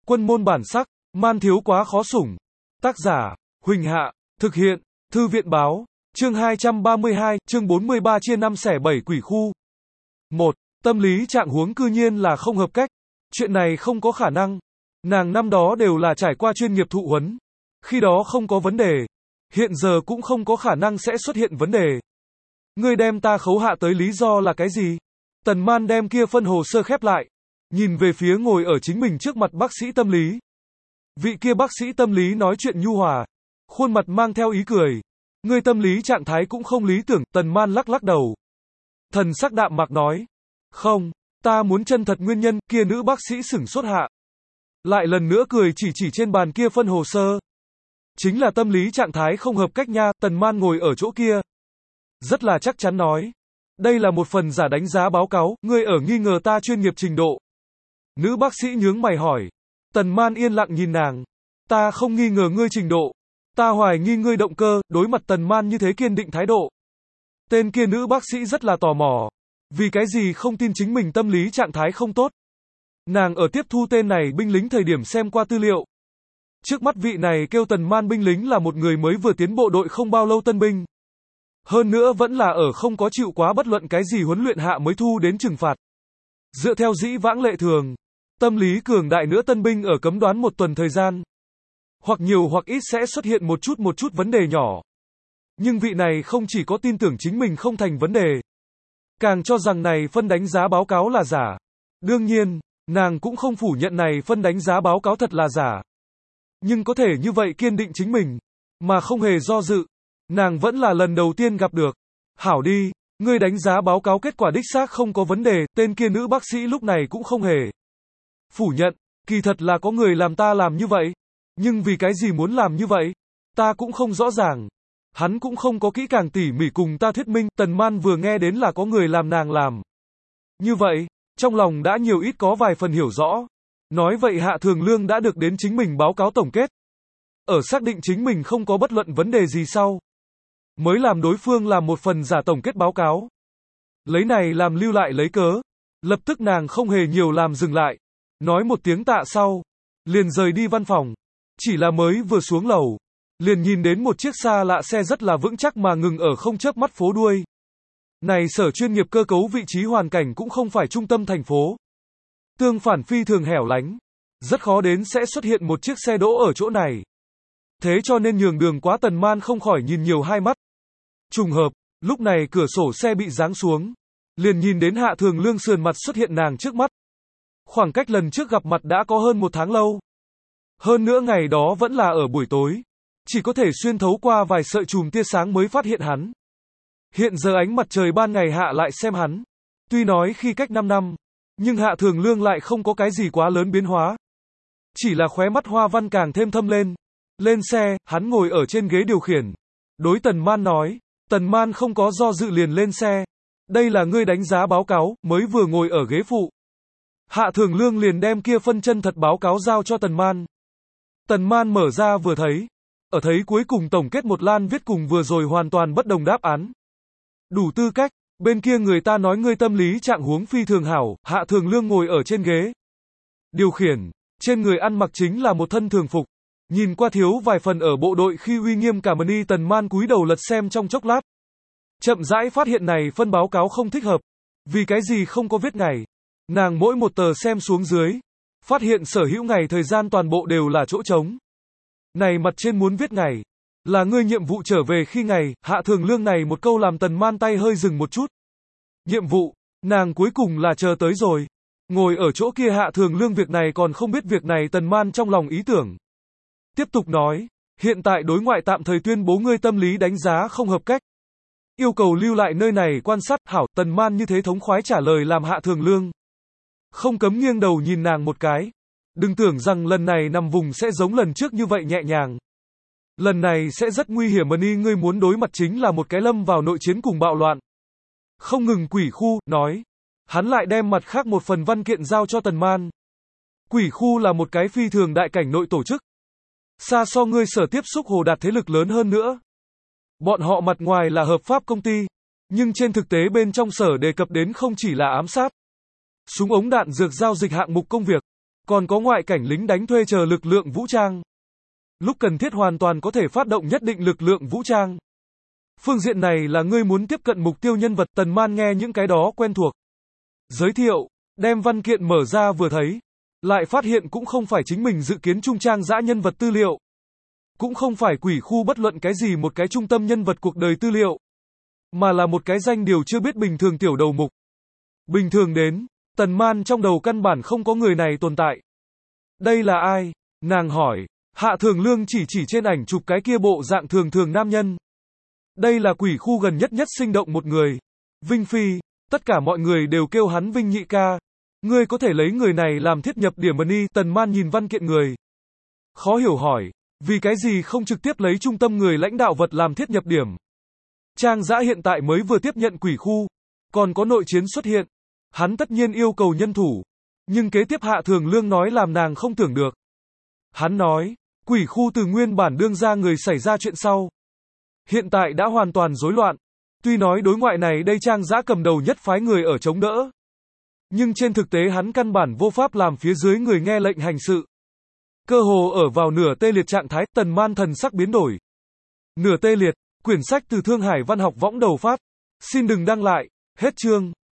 Quân môn bản sắc, man thiếu quá khó sủng. Tác giả, Huỳnh Hạ, thực hiện, Thư viện báo, chương 232, chương 43 chia 5 xẻ 7 quỷ khu. 1. Tâm lý trạng huống cư nhiên là không hợp cách. Chuyện này không có khả năng. Nàng năm đó đều là trải qua chuyên nghiệp thụ huấn. Khi đó không có vấn đề. Hiện giờ cũng không có khả năng sẽ xuất hiện vấn đề. Ngươi đem ta khấu hạ tới lý do là cái gì? Tần Man đem kia phân hồ sơ khép lại. Nhìn về phía ngồi ở chính mình trước mặt bác sĩ tâm lý. Vị kia bác sĩ tâm lý nói chuyện nhu hòa. Khuôn mặt mang theo ý cười. Ngươi tâm lý trạng thái cũng không lý tưởng, Tần Man lắc lắc đầu. Thần sắc đạm mạc nói. Không, ta muốn chân thật nguyên nhân, kia nữ bác sĩ sửng sốt hạ. Lại lần nữa cười chỉ trên bàn kia phân hồ sơ. Chính là tâm lý trạng thái không hợp cách nha, Tần Man ngồi ở chỗ kia. Rất là chắc chắn nói. Đây là một phần giả đánh giá báo cáo, ngươi ở nghi ngờ ta chuyên nghiệp trình độ. Nữ bác sĩ nhướng mày hỏi. Tần Man yên lặng nhìn nàng. Ta không nghi ngờ ngươi trình độ. Ta hoài nghi ngươi động cơ, đối mặt Tần Man như thế kiên định thái độ. Tên kia nữ bác sĩ rất là tò mò. Vì cái gì không tin chính mình tâm lý trạng thái không tốt. Nàng ở tiếp thu tên này binh lính thời điểm xem qua tư liệu. Trước mắt vị này kêu Tần Man binh lính là một người mới vừa tiến bộ đội không bao lâu tân binh. Hơn nữa vẫn là ở không có chịu quá bất luận cái gì huấn luyện hạ mới thu đến trừng phạt. Dựa theo dĩ vãng lệ thường, tâm lý cường đại nữa tân binh ở cấm đoán một tuần thời gian. Hoặc nhiều hoặc ít sẽ xuất hiện một chút vấn đề nhỏ. Nhưng vị này không chỉ có tin tưởng chính mình không thành vấn đề. Càng cho rằng này phân đánh giá báo cáo là giả. Đương nhiên, nàng cũng không phủ nhận này phân đánh giá báo cáo thật là giả. Nhưng có thể như vậy kiên định chính mình, mà không hề do dự. Nàng vẫn là lần đầu tiên gặp được. Hảo đi, ngươi đánh giá báo cáo kết quả đích xác không có vấn đề, tên kia nữ bác sĩ lúc này cũng không hề phủ nhận, kỳ thật là có người làm ta làm như vậy. Nhưng vì cái gì muốn làm như vậy? Ta cũng không rõ ràng. Hắn cũng không có kỹ càng tỉ mỉ cùng ta thuyết minh, Tần Man vừa nghe đến là có người làm nàng làm. Như vậy, trong lòng đã nhiều ít có vài phần hiểu rõ. Nói vậy Hạ Thường Lương đã được đến chính mình báo cáo tổng kết. Ở xác định chính mình không có bất luận vấn đề gì sau. Mới làm đối phương làm một phần giả tổng kết báo cáo. Lấy này làm lưu lại lấy cớ. Lập tức nàng không hề nhiều làm dừng lại. Nói một tiếng tạ sau. Liền rời đi văn phòng. Chỉ là mới vừa xuống lầu. Liền nhìn đến một chiếc xa lạ xe rất là vững chắc mà ngừng ở không chớp mắt phố đuôi. Này sở chuyên nghiệp cơ cấu vị trí hoàn cảnh cũng không phải trung tâm thành phố. Tương phản phi thường hẻo lánh. Rất khó đến sẽ xuất hiện một chiếc xe đỗ ở chỗ này. Thế cho nên nhường đường quá Tần Man không khỏi nhìn nhiều hai mắt. Trùng hợp, lúc này cửa sổ xe bị giáng xuống. Liền nhìn đến Hạ Thường Lương sườn mặt xuất hiện nàng trước mắt. Khoảng cách lần trước gặp mặt đã có hơn một tháng lâu. Hơn nữa ngày đó vẫn là ở buổi tối. Chỉ có thể xuyên thấu qua vài sợi chùm tia sáng mới phát hiện hắn. Hiện giờ ánh mặt trời ban ngày hạ lại xem hắn. Tuy nói khi cách 5 năm, nhưng Hạ Thường Lương lại không có cái gì quá lớn biến hóa. Chỉ là khóe mắt hoa văn càng thêm thâm lên. Lên xe, hắn ngồi ở trên ghế điều khiển. Đối Tần Man nói. Tần Man không có do dự liền lên xe. Đây là ngươi đánh giá báo cáo, mới vừa ngồi ở ghế phụ. Hạ Thường Lương liền đem kia phân chân thật báo cáo giao cho Tần Man. Tần Man mở ra vừa thấy. Ở thấy cuối cùng tổng kết một lan viết cùng vừa rồi hoàn toàn bất đồng đáp án. Đủ tư cách, bên kia người ta nói ngươi tâm lý trạng huống phi thường hảo, Hạ Thường Lương ngồi ở trên ghế. Điều khiển, trên người ăn mặc chính là một thân thường phục. Nhìn qua thiếu vài phần ở bộ đội khi uy nghiêm cả mani. Tần Man cúi đầu lật xem trong chốc lát. Chậm rãi phát hiện này phân báo cáo không thích hợp. Vì cái gì không có viết ngày. Nàng mỗi một tờ xem xuống dưới. Phát hiện sở hữu ngày thời gian toàn bộ đều là chỗ trống. Này mặt trên muốn viết ngày. Là ngươi nhiệm vụ trở về khi ngày. Hạ Thường Lương này một câu làm Tần Man tay hơi dừng một chút. Nhiệm vụ. Nàng cuối cùng là chờ tới rồi. Ngồi ở chỗ kia Hạ Thường Lương việc này còn không biết việc này. Tần Man trong lòng ý tưởng. Tiếp tục nói. Hiện tại đối ngoại tạm thời tuyên bố ngươi tâm lý đánh giá không hợp cách. Yêu cầu lưu lại nơi này quan sát. Hảo. Tần Man như thế thống khoái trả lời làm Hạ Thường Lương không cấm nghiêng đầu nhìn nàng một cái. Đừng tưởng rằng lần này nằm vùng sẽ giống lần trước như vậy nhẹ nhàng. Lần này sẽ rất nguy hiểm. Ngươi muốn đối mặt chính là một cái lâm vào nội chiến cùng bạo loạn. Không ngừng quỷ khu, nói. Hắn lại đem mặt khác một phần văn kiện giao cho Tần Man. Quỷ khu là một cái phi thường đại cảnh nội tổ chức. Xa so ngươi sở tiếp xúc hồ đạt thế lực lớn hơn nữa. Bọn họ mặt ngoài là hợp pháp công ty. Nhưng trên thực tế bên trong sở đề cập đến không chỉ là ám sát. Súng ống đạn dược giao dịch hạng mục công việc. Còn có ngoại cảnh lính đánh thuê chờ lực lượng vũ trang. Lúc cần thiết hoàn toàn có thể phát động nhất định lực lượng vũ trang. Phương diện này là ngươi muốn tiếp cận mục tiêu nhân vật. Tần Man nghe những cái đó quen thuộc. Giới thiệu, đem văn kiện mở ra vừa thấy. Lại phát hiện cũng không phải chính mình dự kiến trung trang dã nhân vật tư liệu. Cũng không phải quỷ khu bất luận cái gì một cái trung tâm nhân vật cuộc đời tư liệu. Mà là một cái danh điều chưa biết bình thường tiểu đầu mục. Bình thường đến, Tần Man trong đầu căn bản không có người này tồn tại. Đây là ai? Nàng hỏi. Hạ Thường Lương chỉ trên ảnh chụp cái kia bộ dạng thường thường nam nhân. Đây là quỷ khu gần nhất sinh động một người. Vinh Phi, tất cả mọi người đều kêu hắn Vinh nhị ca. Ngươi có thể lấy người này làm thiết nhập điểm money. Tần Man nhìn văn kiện người. Khó hiểu hỏi, vì cái gì không trực tiếp lấy trung tâm người lãnh đạo vật làm thiết nhập điểm? Trang Dã hiện tại mới vừa tiếp nhận quỷ khu, còn có nội chiến xuất hiện. Hắn tất nhiên yêu cầu nhân thủ. Nhưng kế tiếp Hạ Thường Lương nói làm nàng không tưởng được. Hắn nói, quỷ khu từ nguyên bản đương ra người xảy ra chuyện sau. Hiện tại đã hoàn toàn rối loạn. Tuy nói đối ngoại này đây Trang Dã cầm đầu nhất phái người ở chống đỡ. Nhưng trên thực tế hắn căn bản vô pháp làm phía dưới người nghe lệnh hành sự. Cơ hồ ở vào nửa tê liệt trạng thái. Tần Man thần sắc biến đổi. Nửa tê liệt, quyển sách từ Thương Hải Văn học võng đầu phát. Xin đừng đăng lại, hết chương.